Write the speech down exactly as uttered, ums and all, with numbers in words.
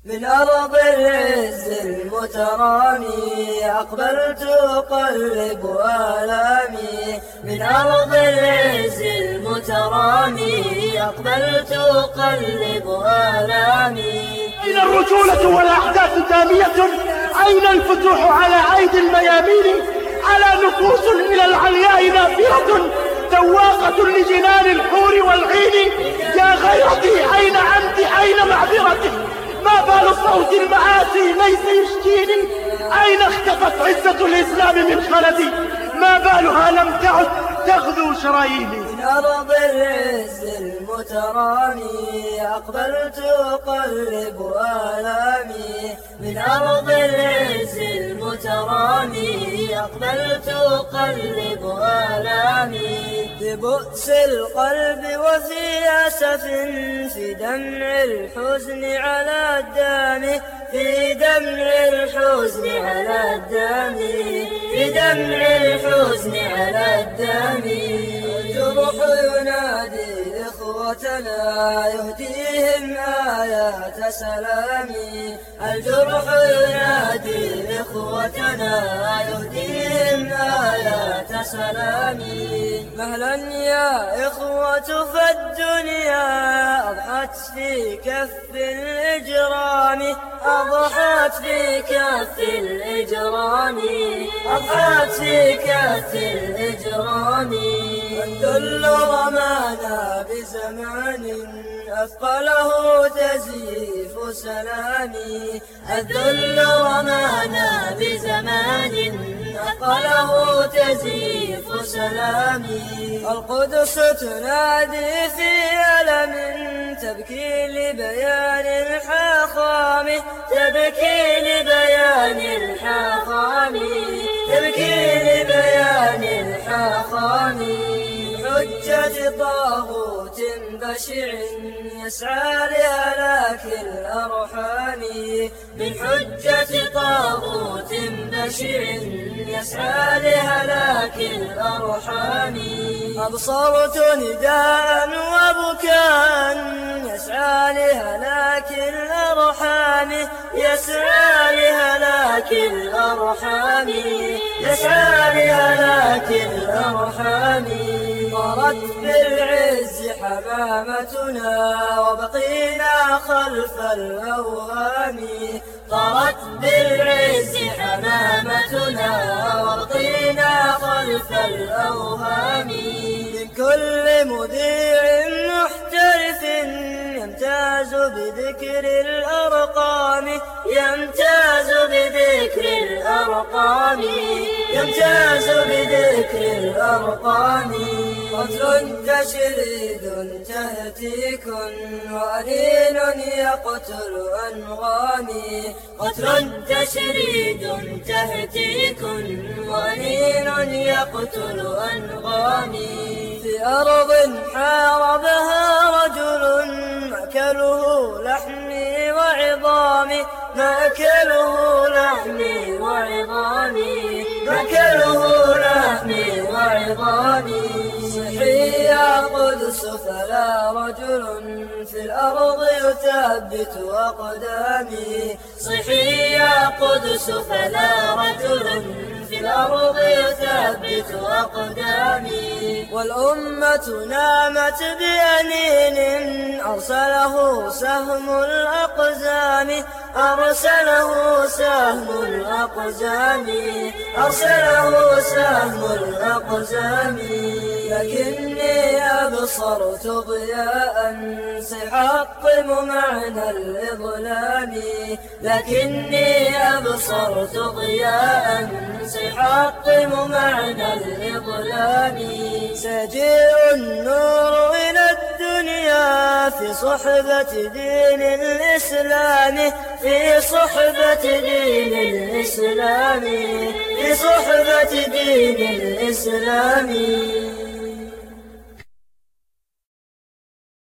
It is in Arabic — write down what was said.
من أرض العز المترامي أقبلت أقلب آلامي. من أرض العز المترامي أقبلت أقلب آلامي. أين الرجولة والأحداث دامية؟ أين الفتوح على أيدي الميامين؟ على نفوس إلى العلياء نافرة ذواقة لجنان الحور والعين. يا غيرتي أين أنت؟ أين معذرتي؟ ما بال صوت المآسي ليس يشكيني؟ أين اختفت عزة الإسلام من خلدي؟ ما بالها لم تعد تغذو شراييني؟ من أرض العز المترامي أقبلت أقلب آلامي. من أرض العز المترامي أقبلت أقلب آلامي. ببؤس القلب وفي أسف في دمع الحزن على الدم. في دمع الحزن على الدم. في دمع الحزن على الدم. الجرح ينادي إخوتنا يهديهم آيات سلامي. الجرح ينادي إخوتنا يهديهم آيات سلامي. مهلا يا إخوة فالدنيا أضحت في كف الإجرام. أضحت في كف الإجرام. أضحت في كف الإجرام. الذل رمانا بزمان أثقله تزييف سلامي. الذل رمانا بزمان أثقله تزييف سلامي. القدس تنادي في ألم تبكي لبيان الحاخام. تبكي لبيان الحاخام. تبكي لبيان الحاخام. حجة طاغوت بشع يسعى لهلاك الأرحام. من حجة طاغوت بشع يسعى لهلاك الأرحام. أبصرت نداء وبكاء يسعى لهلاك الأرحام. يسعى لهلاك الأرحام. يسعى لهلاك الأرحام. طارت بالعز حمامتنا وبقينا خلف الأوهام. طارت بالعز حمامتنا وبقينا خلف الأوهام. من كل مذيع محترف يمتاز بذكر الأرقام. يمتاز بذكر الأرقام. يمتاز بذكر الأرقام. قتل تشريد تهتيك وأنين يقتل أنغامي. قتل تشريد تهتيك وأنين يقتل أنغامي. في أرض حاربها رجل مأكله لحمي وعظامي. مأكله لحمي وعظامي. مأكله لحمي وعظامي. صحي يا قدس فلا رجل في الأرض يثبت أقدامي. صحي يا قدس فلا رجل في الأرض يثبت أقدامي. والأمة نامت بأنين أرسله سهم الأقزام. أرسله سهم الأقزام. أرسله سهم الأقزام. لكني أبصرت ضياء سيحطم معنى الإظلام. لكني أبصرت ضياء سيحطم معنى الإظلام. سيجيء النور إلى الدنيا في صحبة دين الإسلام. في صحبة دين الإسلام. في صحبة دين الإسلام.